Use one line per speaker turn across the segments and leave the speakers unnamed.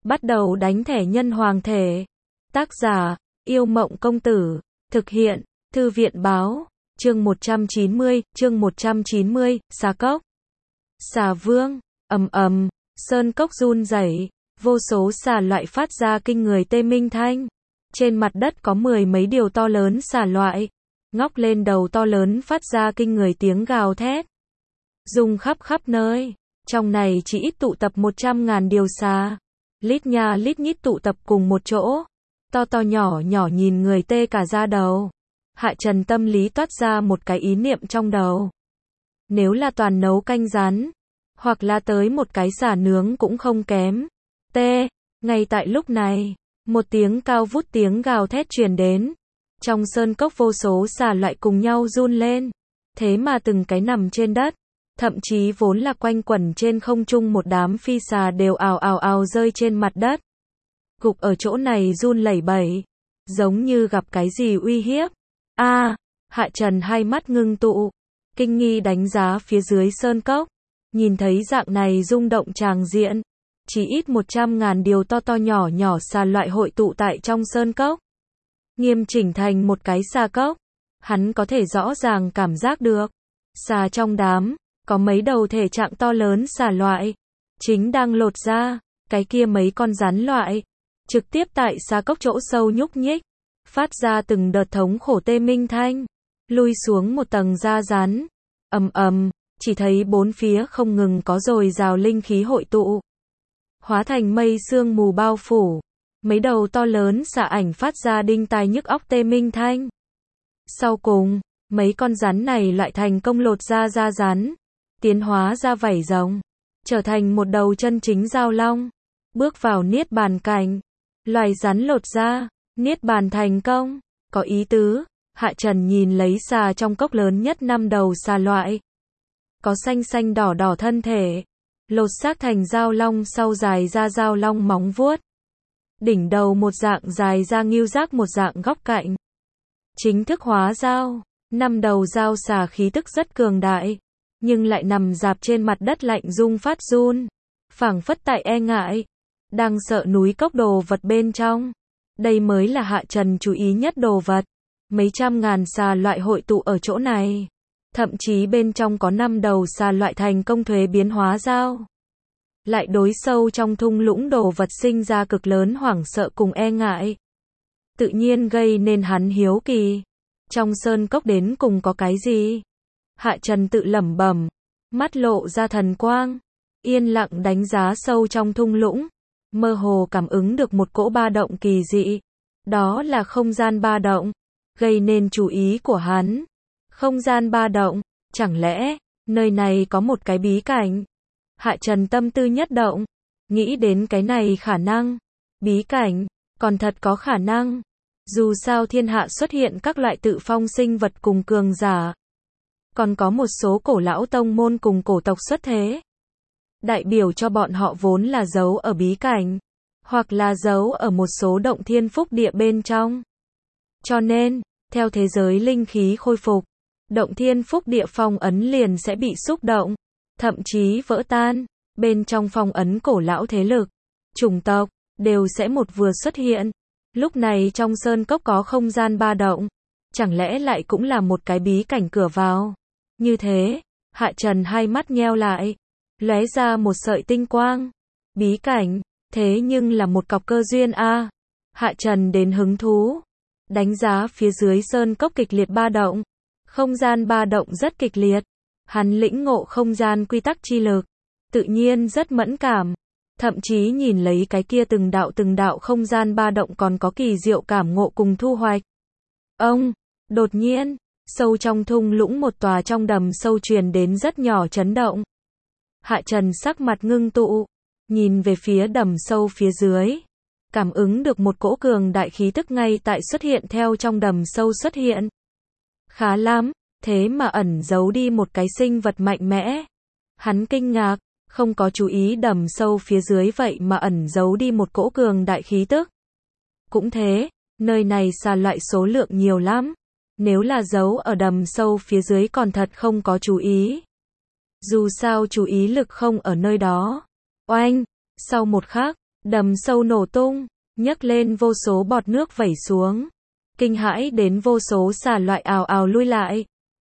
Bắt đầu đánh thẻ nhân hoàng thể. Tác giả, Yêu Mộng Công Tử. Thực hiện, Thư viện Báo. Chương 190, Xà Cốc. Xà Vương, ầm ầm, sơn cốc run rẩy, vô số xà loại phát ra kinh người tê minh thanh. Trên mặt đất có mười mấy điều to lớn xà loại, ngóc lên đầu to lớn phát ra kinh người tiếng gào thét. Rung khắp khắp nơi, trong này chỉ ít tụ tập 100.000 điều xà. Lít nha lít nhít tụ tập cùng một chỗ, to to nhỏ nhỏ nhìn người tê cả da đầu. Hạ Trần tâm lý toát ra một cái ý niệm trong đầu. Nếu là toàn nấu canh rán, hoặc là tới một cái xả nướng cũng không kém. Ngay tại lúc này, một tiếng cao vút tiếng gào thét truyền đến. Trong sơn cốc vô số xà loại cùng nhau run lên. Thế mà từng cái nằm trên đất, thậm chí vốn là quanh quẩn trên không trung một đám phi xà đều ào ào ào rơi trên mặt đất. Gục ở chỗ này run lẩy bẩy, giống như gặp cái gì uy hiếp. Hạ Trần hai mắt ngưng tụ, kinh nghi đánh giá phía dưới sơn cốc. Nhìn thấy dạng này rung động tràng diện, chỉ ít 100.000 điều to to nhỏ nhỏ xà loại hội tụ tại trong sơn cốc, nghiêm chỉnh thành một cái xà cốc. Hắn có thể rõ ràng cảm giác được, xà trong đám, có mấy đầu thể trạng to lớn xà loại, chính đang lột ra, cái kia mấy con rắn loại, trực tiếp tại xà cốc chỗ sâu nhúc nhích, phát ra từng đợt thống khổ tê minh thanh, lui xuống một tầng da rắn. Ầm ầm, chỉ thấy bốn phía không ngừng có dồi dào linh khí hội tụ, hóa thành mây sương mù bao phủ. Mấy đầu to lớn xà ảnh phát ra đinh tai nhức óc tê minh thanh. Sau cùng, mấy con rắn này lại thành công lột ra da rắn, tiến hóa ra vảy rồng, trở thành một đầu chân chính giao long, bước vào niết bàn cảnh. Loài rắn lột ra, niết bàn thành công, có ý tứ. Hạ Trần nhìn lấy xà trong cốc lớn nhất 5 đầu xà loại, có xanh xanh đỏ đỏ thân thể, lột xác thành giao long sau dài ra giao long móng vuốt, đỉnh đầu một dạng dài ra ngưu giác một dạng góc cạnh, chính thức hóa giao. 5 đầu giao xà khí tức rất cường đại, nhưng lại nằm rạp trên mặt đất lạnh rung phát run, phảng phất tại e ngại, đang sợ núi cốc đồ vật bên trong. Đây mới là Hạ Trần chú ý nhất đồ vật. Mấy trăm ngàn xà loại hội tụ ở chỗ này, thậm chí bên trong có 5 đầu xà loại thành công thuế biến hóa giao. Lại đối sâu trong thung lũng đồ vật sinh ra cực lớn hoảng sợ cùng e ngại, tự nhiên gây nên hắn hiếu kỳ. Trong sơn cốc đến cùng có cái gì? Hạ Trần tự lẩm bẩm, mắt lộ ra thần quang, yên lặng đánh giá sâu trong thung lũng, mơ hồ cảm ứng được một cỗ ba động kỳ dị. Đó là không gian ba động, gây nên chú ý của hắn. Không gian ba động, chẳng lẽ nơi này có một cái bí cảnh? Hạ Trần tâm tư nhất động, nghĩ đến cái này khả năng. Bí cảnh, còn thật có khả năng. Dù sao thiên hạ xuất hiện các loại tự phong sinh vật cùng cường giả, còn có một số cổ lão tông môn cùng cổ tộc xuất thế, đại biểu cho bọn họ vốn là giấu ở bí cảnh, hoặc là giấu ở một số động thiên phúc địa bên trong. Cho nên, theo thế giới linh khí khôi phục, động thiên phúc địa phong ấn liền sẽ bị xúc động, thậm chí vỡ tan. Bên trong phong ấn cổ lão thế lực, chủng tộc, đều sẽ một vừa xuất hiện. Lúc này trong sơn cốc có không gian ba động, chẳng lẽ lại cũng là một cái bí cảnh cửa vào? Như thế, Hạ Trần hai mắt nheo lại, lóe ra một sợi tinh quang. Bí cảnh, thế nhưng là một cọc cơ duyên a. Hạ Trần đến hứng thú, đánh giá phía dưới sơn cốc kịch liệt ba động. Không gian ba động rất kịch liệt, hắn lĩnh ngộ không gian quy tắc chi lực, tự nhiên rất mẫn cảm. Thậm chí nhìn lấy cái kia từng đạo không gian ba động còn có kỳ diệu cảm ngộ cùng thu hoạch. Đột nhiên, sâu trong thung lũng một tòa trong đầm sâu truyền đến rất nhỏ chấn động. Hạ Trần sắc mặt ngưng tụ, nhìn về phía đầm sâu phía dưới, cảm ứng được một cỗ cường đại khí tức ngay tại xuất hiện theo trong đầm sâu xuất hiện. Khá lắm, thế mà ẩn giấu đi một cái sinh vật mạnh mẽ. Hắn kinh ngạc, không có chú ý đầm sâu phía dưới vậy mà ẩn giấu đi một cỗ cường đại khí tức. Cũng thế, nơi này xà loại số lượng nhiều lắm. Nếu là giấu ở đầm sâu phía dưới còn thật không có chú ý. Dù sao chú ý lực không ở nơi đó. Oanh, sau một khắc, Đầm sâu nổ tung, nhấc lên vô số bọt nước vẩy xuống. Kinh hãi đến vô số xà loại ào ào lui lại.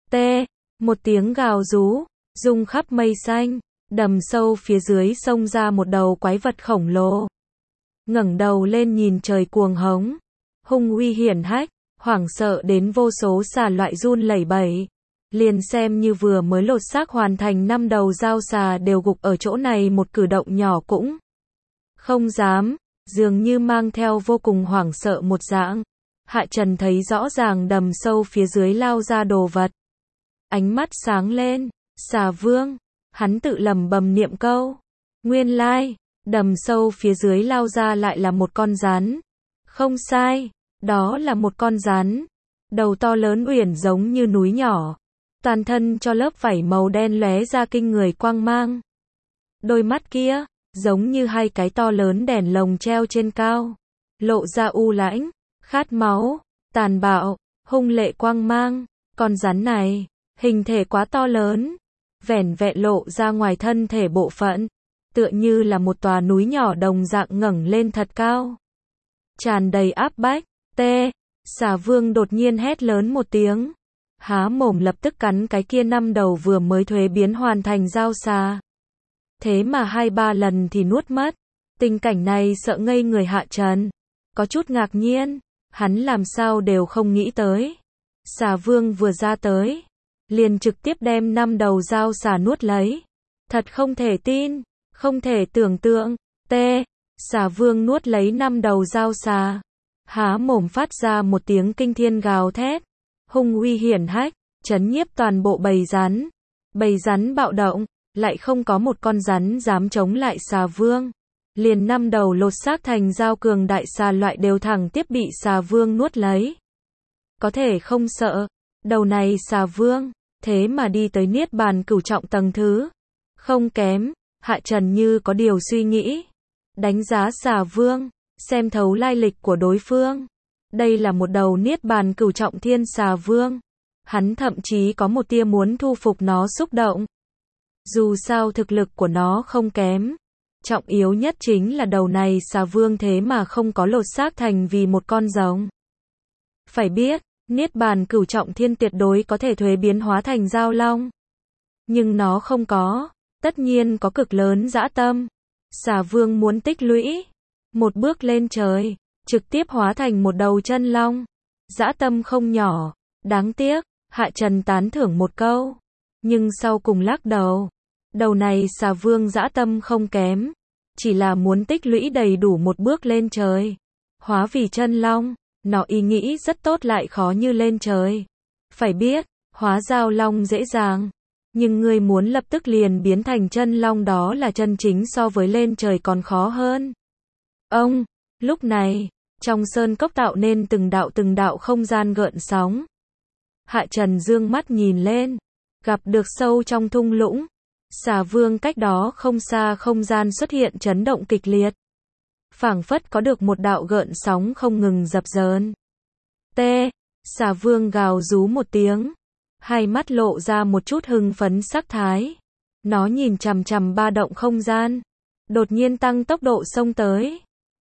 Một tiếng gào rú, rung khắp mây xanh. Đầm sâu phía dưới xông ra một đầu quái vật khổng lồ. Ngẩng đầu lên nhìn trời cuồng hống. Hung uy hiển hách, hoảng sợ đến vô số xà loại run lẩy bẩy. Liền xem như vừa mới lột xác hoàn thành 5 đầu dao xà đều gục ở chỗ này, một cử động nhỏ cũng không dám, dường như mang theo vô cùng hoảng sợ một dạng. Hạ Trần thấy rõ ràng đầm sâu phía dưới lao ra đồ vật. Ánh mắt sáng lên, xà vương, hắn tự lẩm bẩm niệm câu. Nguyên lai, đầm sâu phía dưới lao ra lại là một con rắn. Không sai, đó là một con rắn. Đầu to lớn uyển giống như núi nhỏ. Toàn thân cho lớp vảy màu đen lóe ra kinh người quang mang. Đôi mắt kia, giống như hai cái to lớn đèn lồng treo trên cao. Lộ ra u lãnh, khát máu, tàn bạo, hung lệ quang mang. Con rắn này, hình thể quá to lớn. Vẻn vẹn lộ ra ngoài thân thể bộ phận. Tựa như là một tòa núi nhỏ đồng dạng ngẩng lên thật cao. Tràn đầy áp bách. Xà vương đột nhiên hét lớn một tiếng. Há mồm lập tức cắn cái kia 5 đầu vừa mới thuế biến hoàn thành dao xà. Thế mà 2-3 lần thì nuốt mất. Tình cảnh này sợ ngây người Hạ Trần. Có chút ngạc nhiên, hắn làm sao đều không nghĩ tới. Xà vương vừa ra tới, liền trực tiếp đem 5 đầu dao xà nuốt lấy. Thật không thể tin, không thể tưởng tượng. Xà vương nuốt lấy 5 đầu dao xà. Há mồm phát ra một tiếng kinh thiên gào thét. Hung uy hiển hách, chấn nhiếp toàn bộ bầy rắn. Bầy rắn bạo động, lại không có một con rắn dám chống lại xà vương. Liền 5 đầu lột xác thành dao cường đại xà loại đều thẳng tiếp bị xà vương nuốt lấy. Có thể không sợ, đầu này xà vương, thế mà đi tới niết bàn cửu trọng tầng thứ. Không kém, Hạ Trần như có điều suy nghĩ. Đánh giá xà vương, xem thấu lai lịch của đối phương. Đây là một đầu niết bàn cửu trọng thiên xà vương. Hắn thậm chí có một tia muốn thu phục nó xúc động. Dù sao thực lực của nó không kém. Trọng yếu nhất chính là đầu này xà vương thế mà không có lột xác thành vì một con rồng. Phải biết, niết bàn cửu trọng thiên tuyệt đối có thể thuế biến hóa thành dao long. Nhưng nó không có, tất nhiên có cực lớn dã tâm. Xà vương muốn tích lũy, một bước lên trời, trực tiếp hóa thành một đầu chân long. Dã tâm không nhỏ, đáng tiếc, Hạ Trần tán thưởng một câu. Nhưng sau cùng lắc đầu. Đầu này xà vương dã tâm không kém. Chỉ là muốn tích lũy đầy đủ một bước lên trời. Hóa vì chân long, nó ý nghĩ rất tốt lại khó như lên trời. Phải biết, hóa dao long dễ dàng. Nhưng người muốn lập tức liền biến thành chân long đó là chân chính so với lên trời còn khó hơn. Lúc này, trong sơn cốc tạo nên từng đạo không gian gợn sóng. Hạ Trần dương mắt nhìn lên, gặp được sâu trong thung lũng. Xà vương cách đó không xa không gian xuất hiện chấn động kịch liệt. Phảng phất có được một đạo gợn sóng không ngừng dập dờn. Xà vương gào rú một tiếng. Hai mắt lộ ra một chút hưng phấn sắc thái. Nó nhìn chằm chằm ba động không gian. Đột nhiên tăng tốc độ xông tới.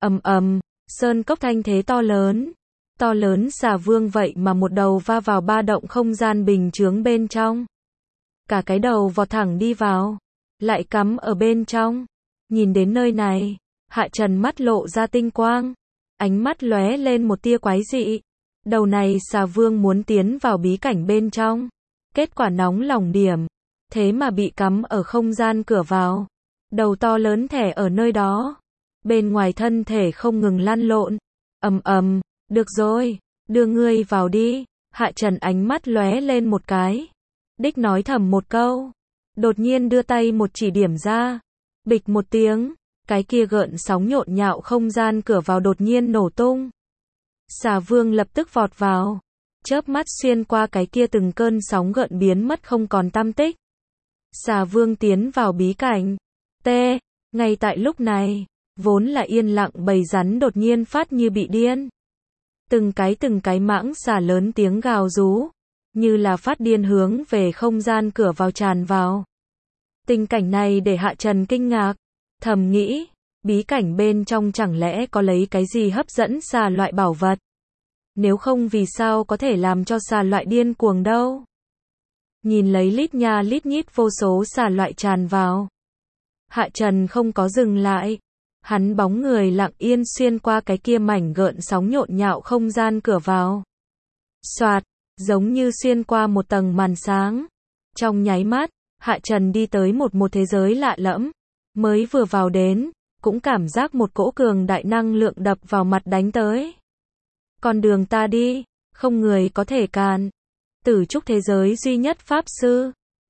Sơn cốc thanh thế to lớn. To lớn xà vương vậy mà một đầu va vào ba động không gian bình chướng bên trong. Cả cái đầu vọt thẳng đi vào. Lại cắm ở bên trong. Nhìn đến nơi này, Hạ Trần mắt lộ ra tinh quang. Ánh mắt lóe lên một tia quái dị. Đầu này xà vương muốn tiến vào bí cảnh bên trong. Kết quả nóng lòng điểm. Thế mà bị cắm ở không gian cửa vào. Đầu to lớn thẻ ở nơi đó. Bên ngoài thân thể không ngừng lăn lộn. Được rồi, đưa ngươi vào đi. Hạ Trần ánh mắt lóe lên một cái. Đích nói thầm một câu. Đột nhiên đưa tay một chỉ điểm ra. Bịch một tiếng. Cái kia gợn sóng nhộn nhạo không gian cửa vào đột nhiên nổ tung. Xà vương lập tức vọt vào. Chớp mắt xuyên qua cái kia từng cơn sóng gợn biến mất không còn tăm tích. Xà vương tiến vào bí cảnh. Ngay tại lúc này, vốn là yên lặng bầy rắn đột nhiên phát như bị điên. Từng cái mãng xà lớn tiếng gào rú. Như là phát điên hướng về không gian cửa vào tràn vào. Tình cảnh này để Hạ Trần kinh ngạc. Thầm nghĩ, Bí cảnh bên trong chẳng lẽ có lấy cái gì hấp dẫn xà loại bảo vật? Nếu không vì sao có thể làm cho xà loại điên cuồng đâu? Nhìn lấy lít nha lít nhít vô số xà loại tràn vào. Hạ Trần không có dừng lại. Hắn bóng người lặng yên xuyên qua cái kia mảnh gợn sóng nhộn nhạo không gian cửa vào. Soạt, giống như xuyên qua một tầng màn sáng. Trong nháy mắt, Hạ Trần đi tới một thế giới lạ lẫm. Mới vừa vào đến, cũng cảm giác một cỗ cường đại năng lượng đập vào mặt đánh tới. Con đường ta đi, không người có thể cản. Tử trúc thế giới duy nhất pháp sư.